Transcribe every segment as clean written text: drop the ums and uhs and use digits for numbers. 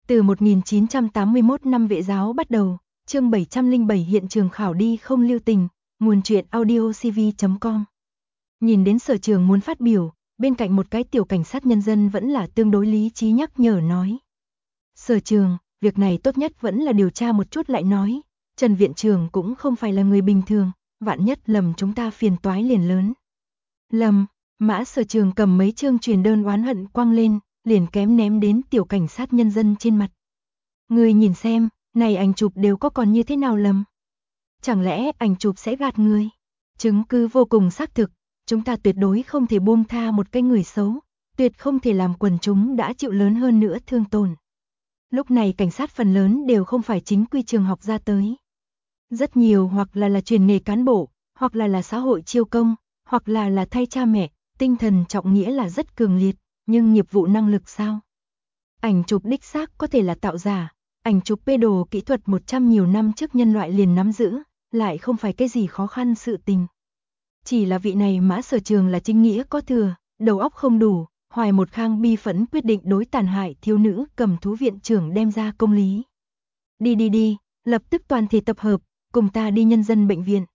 Từ 1981 năm vệ giáo bắt đầu, chương 707 hiện trường khảo đi không lưu tình, nguồn truyện audiocv.com. Nhìn đến Sở Trường muốn phát biểu, bên cạnh một cái tiểu cảnh sát nhân dân vẫn là tương đối lý trí nhắc nhở nói. Sở Trường, việc này tốt nhất vẫn là điều tra một chút lại nói, Trần Viện Trưởng cũng không phải là người bình thường, vạn nhất lầm chúng ta phiền toái liền lớn. Lầm, Mã Sở Trường cầm mấy chương truyền đơn oán hận quăng lên, liền kém ném đến tiểu cảnh sát nhân dân trên mặt. Người nhìn xem, này ảnh chụp đều có còn như thế nào lầm? Chẳng lẽ ảnh chụp sẽ gạt người? Chứng cứ vô cùng xác thực, chúng ta tuyệt đối không thể buông tha một cái người xấu, tuyệt không thể làm quần chúng đã chịu lớn hơn nữa thương tổn. Lúc này cảnh sát phần lớn đều không phải chính quy trường học ra tới. Rất nhiều hoặc là truyền nghề cán bộ, hoặc là xã hội chiêu công, hoặc là thay cha mẹ, tinh thần trọng nghĩa là rất cường liệt, nhưng nghiệp vụ năng lực sao? Ảnh chụp đích xác có thể là tạo giả, ảnh chụp bê đồ kỹ thuật 100 nhiều năm trước nhân loại liền nắm giữ, lại không phải cái gì khó khăn sự tình. Chỉ là vị này Mã Sở Trường là chính nghĩa có thừa, đầu óc không đủ, hoài một khang bi phẫn quyết định đối tàn hại thiếu nữ cầm thú viện trưởng đem ra công lý. Đi, lập tức toàn thể tập hợp, cùng ta đi nhân dân bệnh viện.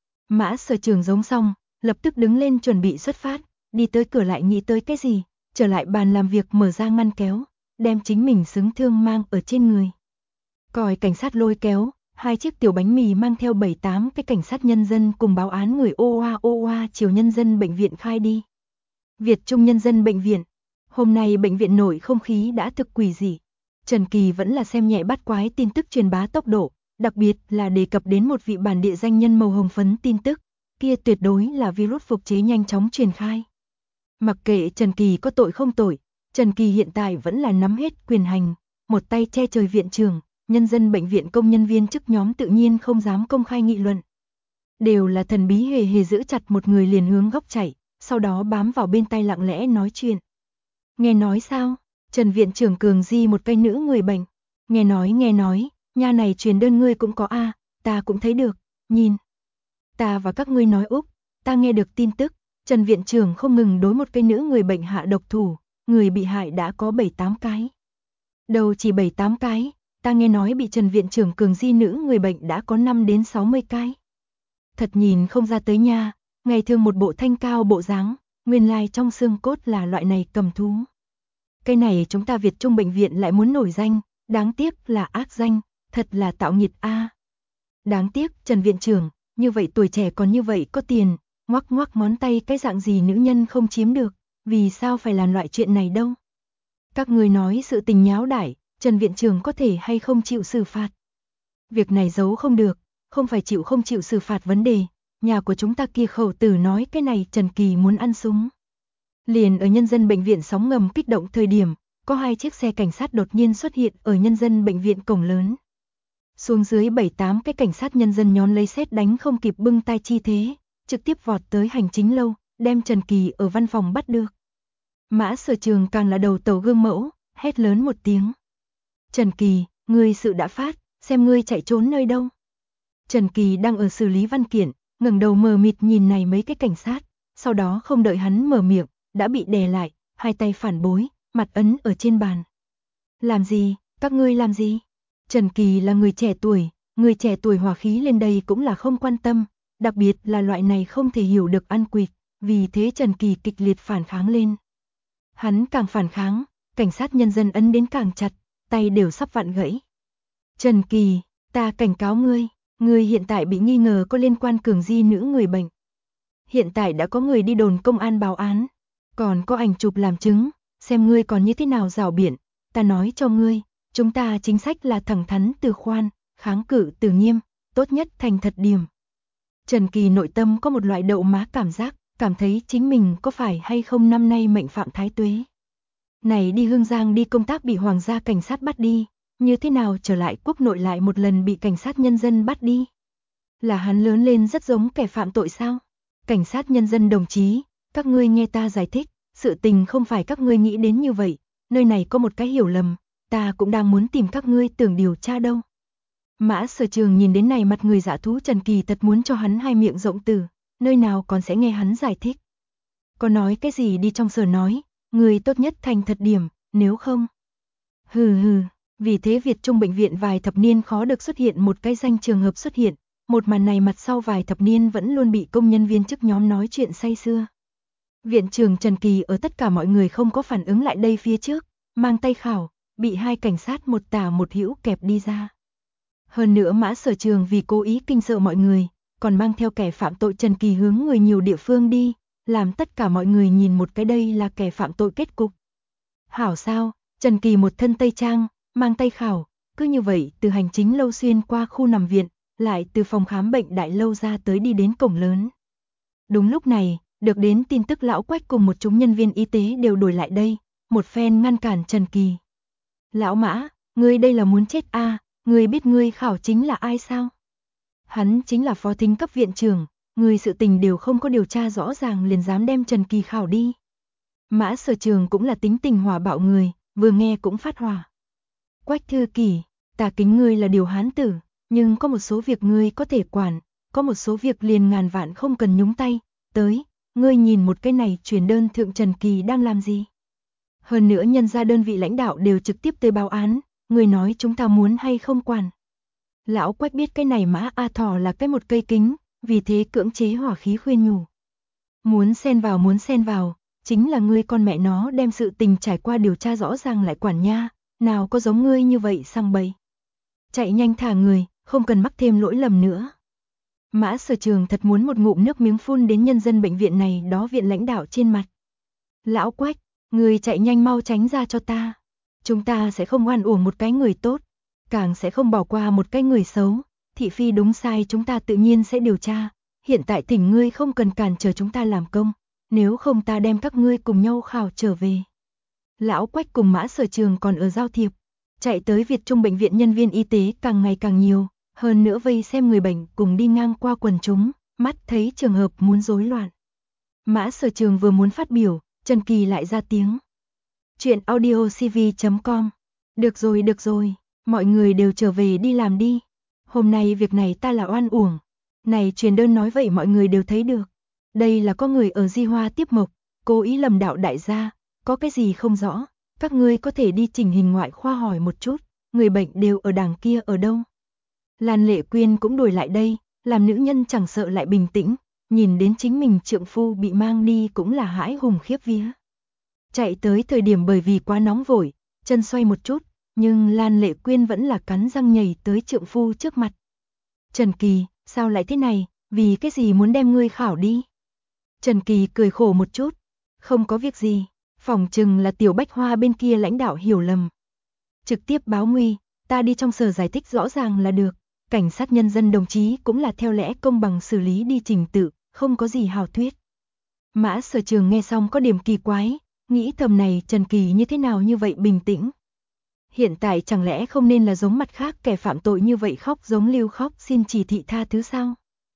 Mã Sở Trường giống xong, lập tức đứng lên chuẩn bị xuất phát, đi tới cửa lại nghĩ tới cái gì, trở lại bàn làm việc mở ra ngăn kéo, đem chính mình xứng thương mang ở trên người. Còi cảnh sát lôi kéo, 2 chiếc tiểu bánh mì mang theo 7-8 cái cảnh sát nhân dân cùng báo án người ô oa chiều nhân dân bệnh viện khai đi. Việt Trung nhân dân bệnh viện. Hôm nay bệnh viện nội không khí đã thực quỷ dị. Trần Kỳ vẫn là xem nhẹ bắt quái tin tức truyền bá tốc độ, đặc biệt là đề cập đến một vị bản địa danh nhân màu hồng phấn tin tức, kia tuyệt đối là virus phục chế nhanh chóng truyền khai. Mặc kệ Trần Kỳ có tội không tội, Trần Kỳ hiện tại vẫn là nắm hết quyền hành, một tay che trời viện trưởng, nhân dân bệnh viện công nhân viên chức nhóm tự nhiên không dám công khai nghị luận. Đều là thần bí hề giữ chặt một người liền hướng góc chạy, sau đó bám vào bên tai lặng lẽ nói chuyện. Nghe nói sao? Trần viện trưởng cường di một cây nữ người bệnh. Nghe nói, nha này truyền đơn ngươi cũng có a, ta cũng thấy được, nhìn. Ta và các ngươi nói Úc, ta nghe được tin tức, Trần viện trưởng không ngừng đối một cây nữ người bệnh hạ độc thủ, người bị hại đã có 7-8 cái. Đầu chỉ 7-8 cái, ta nghe nói bị Trần viện trưởng cường di nữ người bệnh đã có 5 đến 60 cái. Thật nhìn không ra tới nha, ngày thường một bộ thanh cao bộ dáng, nguyên lai trong xương cốt là loại này cầm thú. Cái này chúng ta Việt Trung bệnh viện lại muốn nổi danh, đáng tiếc là ác danh, thật là tạo nghiệt a. Đáng tiếc Trần viện trưởng, như vậy tuổi trẻ còn như vậy có tiền, ngoắc ngoắc ngón tay cái dạng gì nữ nhân không chiếm được, vì sao phải làm loại chuyện này đâu. Các người nói sự tình nháo đại, Trần viện trưởng có thể hay không chịu xử phạt. Việc này giấu không được, không phải chịu không chịu xử phạt vấn đề, nhà của chúng ta kia khẩu tử nói cái này Trần Kỳ muốn ăn súng. Liền ở nhân dân bệnh viện sóng ngầm kích động thời điểm, có 2 chiếc xe cảnh sát đột nhiên xuất hiện ở nhân dân bệnh viện cổng lớn. Xuống dưới 7-8 cái cảnh sát nhân dân nhón lấy sét đánh không kịp bưng tay chi thế, trực tiếp vọt tới hành chính lâu, đem Trần Kỳ ở văn phòng bắt được. Mã Sở Trường càng là đầu tàu gương mẫu, hét lớn một tiếng. Trần Kỳ, ngươi sự đã phát, xem ngươi chạy trốn nơi đâu. Trần Kỳ đang ở xử lý văn kiện, ngẩng đầu mờ mịt nhìn này mấy cái cảnh sát, sau đó không đợi hắn mở miệng, đã bị đè lại, 2 tay phản bối, mặt ấn ở trên bàn. Làm gì, các ngươi làm gì? Trần Kỳ là người trẻ tuổi hỏa khí lên đây cũng là không quan tâm, đặc biệt là loại này không thể hiểu được ăn quỵt, vì thế Trần Kỳ kịch liệt phản kháng lên. Hắn càng phản kháng, cảnh sát nhân dân ấn đến càng chặt, tay đều sắp vặn gãy. Trần Kỳ, ta cảnh cáo ngươi hiện tại bị nghi ngờ có liên quan cường di nữ người bệnh. Hiện tại đã có người đi đồn công an báo án, còn có ảnh chụp làm chứng, xem ngươi còn như thế nào rảo biện, ta nói cho ngươi, chúng ta chính sách là thẳng thắn từ khoan, kháng cự từ nghiêm, tốt nhất thành thật điểm. Trần Kỳ nội tâm có một loại đậu má cảm giác, cảm thấy chính mình có phải hay không năm nay mệnh phạm thái tuế. Này đi Hương Giang đi công tác bị hoàng gia cảnh sát bắt đi, như thế nào trở lại quốc nội lại một lần bị cảnh sát nhân dân bắt đi? Là hắn lớn lên rất giống kẻ phạm tội sao? Cảnh sát nhân dân đồng chí, các ngươi nghe ta giải thích, sự tình không phải các ngươi nghĩ đến như vậy, nơi này có một cái hiểu lầm, ta cũng đang muốn tìm các ngươi tưởng điều tra đâu. Mã Sở Trường nhìn đến này mặt người dạ thú Trần Kỳ thật muốn cho hắn hai miệng rộng từ, nơi nào còn sẽ nghe hắn giải thích. Có nói cái gì đi trong sở nói, người tốt nhất thành thật điểm, nếu không. Hừ, Vì thế Việt Trung bệnh viện vài thập niên khó được xuất hiện một cái danh trường hợp xuất hiện, một màn này mặt sau vài thập niên vẫn luôn bị công nhân viên chức nhóm nói chuyện say sưa. Viện trưởng Trần Kỳ ở tất cả mọi người không có phản ứng lại đây phía trước, mang tay khảo, bị hai cảnh sát một tả một hữu kẹp đi ra. Hơn nữa Mã Sở Trường vì cố ý kinh sợ mọi người, còn mang theo kẻ phạm tội Trần Kỳ hướng người nhiều địa phương đi, làm tất cả mọi người nhìn một cái đây là kẻ phạm tội kết cục. Hảo sao, Trần Kỳ một thân tây trang, mang tay khảo, cứ như vậy từ hành chính lâu xuyên qua khu nằm viện, lại từ phòng khám bệnh đại lâu ra tới đi đến cổng lớn. Đúng lúc này, được đến tin tức lão Quách cùng một chúng nhân viên y tế đều đuổi lại đây, một phen ngăn cản Trần Kỳ. Lão Mã, ngươi đây là muốn chết à, ngươi biết ngươi khảo chính là ai sao? Hắn chính là phó thính cấp viện trưởng, người sự tình đều không có điều tra rõ ràng liền dám đem Trần Kỳ khảo đi. Mã Sở Trường cũng là tính tình hỏa bạo người, vừa nghe cũng phát hỏa. Quách Thư Kỳ, ta kính ngươi là điều hán tử, nhưng có một số việc ngươi có thể quản, có một số việc liền ngàn vạn không cần nhúng tay, tới, ngươi nhìn một cái này truyền đơn thượng Trần Kỳ đang làm gì? Hơn nữa nhân ra đơn vị lãnh đạo đều trực tiếp tới báo án, người nói chúng ta muốn hay không quản. Lão Quách biết cái này Mã A Thỏ là cái một cây kính, vì thế cưỡng chế hỏa khí khuyên nhủ. Muốn xen vào, chính là ngươi con mẹ nó đem sự tình trải qua điều tra rõ ràng lại quản nha, nào có giống ngươi như vậy sang bậy. Chạy nhanh thả người, không cần mắc thêm lỗi lầm nữa. Mã Sở Trường thật muốn một ngụm nước miếng phun đến nhân dân bệnh viện này đó viện lãnh đạo trên mặt. Lão Quách, người chạy nhanh mau tránh ra cho ta. Chúng ta sẽ không oan uổng một cái người tốt, càng sẽ không bỏ qua một cái người xấu. Thị phi đúng sai chúng ta tự nhiên sẽ điều tra. Hiện tại thỉnh ngươi không cần cản trở chúng ta làm công, nếu không ta đem các ngươi cùng nhau khảo trở về. Lão Quách cùng Mã Sở Trường còn ở giao thiệp, chạy tới Việt Trung bệnh viện nhân viên y tế càng ngày càng nhiều, hơn nữa vây xem người bệnh cùng đi ngang qua quần chúng, mắt thấy trường hợp muốn rối loạn. Mã Sở Trường vừa muốn phát biểu, Trần Kỳ lại ra tiếng. Chuyện audiocv.com. Được rồi, mọi người đều trở về đi làm đi. Hôm nay việc này ta là oan uổng. Này truyền đơn nói vậy mọi người đều thấy được. Đây là có người ở Di Hoa tiếp mộc, cố ý lầm đạo đại gia, có cái gì không rõ, các ngươi có thể đi chỉnh hình ngoại khoa hỏi một chút, người bệnh đều ở đằng kia ở đâu. Lan Lệ Quyên cũng đuổi lại đây, làm nữ nhân chẳng sợ lại bình tĩnh, nhìn đến chính mình trượng phu bị mang đi cũng là hãi hùng khiếp vía. Chạy tới thời điểm bởi vì quá nóng vội, chân xoay một chút, nhưng Lan Lệ Quyên vẫn là cắn răng nhảy tới trượng phu trước mặt. Trần Kỳ, sao lại thế này, vì cái gì muốn đem ngươi khảo đi? Trần Kỳ cười khổ một chút, không có việc gì, phỏng chừng là Tiểu Bách Hoa bên kia lãnh đạo hiểu lầm. Trực tiếp báo nguy, ta đi trong sở giải thích rõ ràng là được, cảnh sát nhân dân đồng chí cũng là theo lẽ công bằng xử lý đi trình tự, không có gì hào thuyết. Mã Sở Trường nghe xong có điểm kỳ quái, nghĩ thầm này Trần Kỳ như thế nào như vậy bình tĩnh. Hiện tại chẳng lẽ không nên là giống mặt khác kẻ phạm tội như vậy khóc giống Lưu khóc xin chỉ thị tha thứ sao?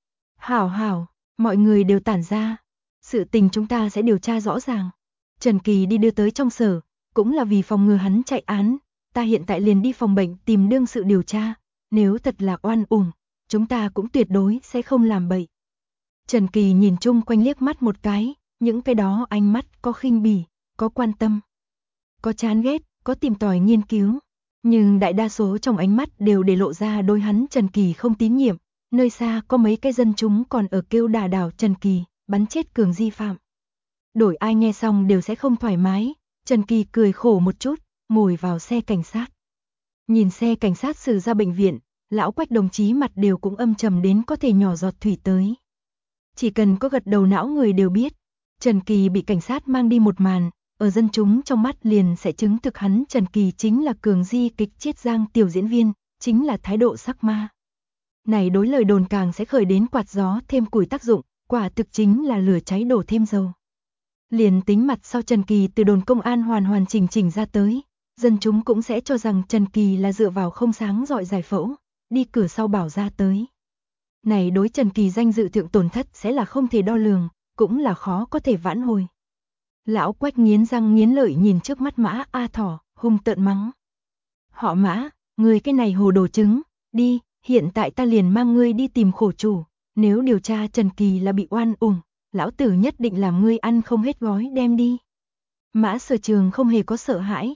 Hảo, mọi người đều tản ra. Sự tình chúng ta sẽ điều tra rõ ràng. Trần Kỳ đi đưa tới trong sở, cũng là vì phòng ngừa hắn chạy án. Ta hiện tại liền đi phòng bệnh tìm đương sự điều tra. Nếu thật là oan uổng, chúng ta cũng tuyệt đối sẽ không làm bậy. Trần Kỳ nhìn chung quanh liếc mắt một cái, những cái đó ánh mắt có khinh bỉ, có quan tâm, có chán ghét, có tìm tòi nghiên cứu. Nhưng đại đa số trong ánh mắt đều để lộ ra đôi hắn Trần Kỳ không tín nhiệm. Nơi xa có mấy cái dân chúng còn ở kêu đà đảo Trần Kỳ, bắn chết Cường Di Phạm. Đổi ai nghe xong đều sẽ không thoải mái, Trần Kỳ cười khổ một chút, ngồi vào xe cảnh sát. Nhìn xe cảnh sát xử ra bệnh viện, lão Quách đồng chí mặt đều cũng âm trầm đến có thể nhỏ giọt thủy tới. Chỉ cần có gật đầu não người đều biết, Trần Kỳ bị cảnh sát mang đi một màn, ở dân chúng trong mắt liền sẽ chứng thực hắn Trần Kỳ chính là Cường Di kịch Chiết Giang tiểu diễn viên, chính là thái độ sắc ma. Này đối lời đồn càng sẽ khởi đến quạt gió thêm củi tác dụng, quả thực chính là lửa cháy đổ thêm dầu. Liền tính mặt sau Trần Kỳ từ đồn công an hoàn chỉnh ra tới, dân chúng cũng sẽ cho rằng Trần Kỳ là dựa vào không sáng rọi giải phẫu, đi cửa sau bảo ra tới. Này đối Trần Kỳ danh dự thượng tổn thất sẽ là không thể đo lường, cũng là khó có thể vãn hồi. Lão Quách nghiến răng nghiến lợi nhìn trước mắt Mã A Thỏ, hung tợn mắng. Họ Mã, ngươi cái này hồ đồ trứng, đi, hiện tại ta liền mang ngươi đi tìm khổ chủ, nếu điều tra Trần Kỳ là bị oan uổng, lão tử nhất định làm ngươi ăn không hết gói đem đi. Mã Sở Trường không hề có sợ hãi,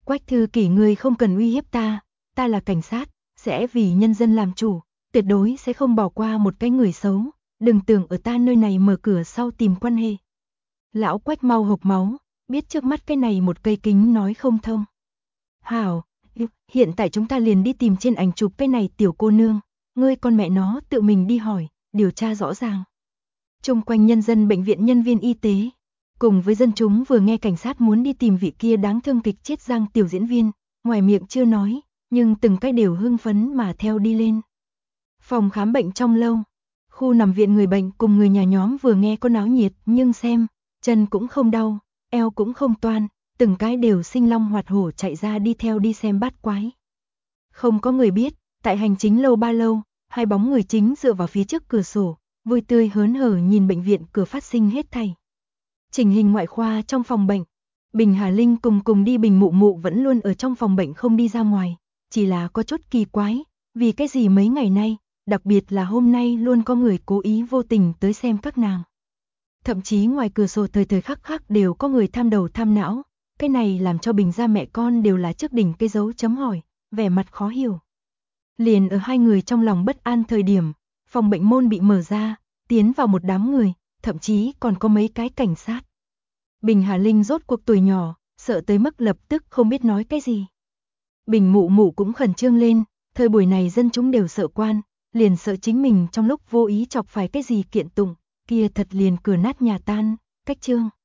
Quách thư kỷ, ngươi không cần uy hiếp ta là cảnh sát, sẽ vì nhân dân làm chủ, tuyệt đối sẽ không bỏ qua một cái người xấu, đừng tưởng ở ta nơi này mở cửa sau tìm quan hệ. Lão Quách mau hộc máu, biết trước mắt cái này một cây kính nói không thông. Hảo, hiện tại chúng ta liền đi tìm trên ảnh chụp cái này tiểu cô nương, ngươi con mẹ nó tự mình đi hỏi, điều tra rõ ràng. Chung quanh nhân dân bệnh viện, nhân viên y tế, cùng với dân chúng vừa nghe cảnh sát muốn đi tìm vị kia đáng thương kịch chết Giang tiểu diễn viên, ngoài miệng chưa nói, nhưng từng cái đều hưng phấn mà theo đi lên. Phòng khám bệnh trong lâu, khu nằm viện người bệnh cùng người nhà nhóm vừa nghe có náo nhiệt nhưng xem, chân cũng không đau, eo cũng không toan, từng cái đều sinh long hoạt hổ chạy ra đi theo đi xem bát quái. Không có người biết, tại hành chính lâu ba lâu, hai bóng người chính dựa vào phía trước cửa sổ, vui tươi hớn hở nhìn bệnh viện cửa phát sinh hết thảy. Chỉnh hình ngoại khoa trong phòng bệnh, Bình Hà Linh cùng đi Bình Mụ Mụ vẫn luôn ở trong phòng bệnh không đi ra ngoài, chỉ là có chút kỳ quái, vì cái gì mấy ngày nay, đặc biệt là hôm nay luôn có người cố ý vô tình tới xem các nàng. Thậm chí ngoài cửa sổ thời thời khắc khắc đều có người tham đầu tham não, cái này làm cho Bình gia mẹ con đều là trước đỉnh cái dấu chấm hỏi, vẻ mặt khó hiểu. Liền ở hai người trong lòng bất an thời điểm, phòng bệnh môn bị mở ra, tiến vào một đám người, thậm chí còn có mấy cái cảnh sát. Bình Hà Linh rốt cuộc tuổi nhỏ, sợ tới mức lập tức không biết nói cái gì. Bình Mụ Mụ cũng khẩn trương lên, thời buổi này dân chúng đều sợ quan, liền sợ chính mình trong lúc vô ý chọc phải cái gì kiện tụng, kia thật liền cửa nát nhà tan, cách trương.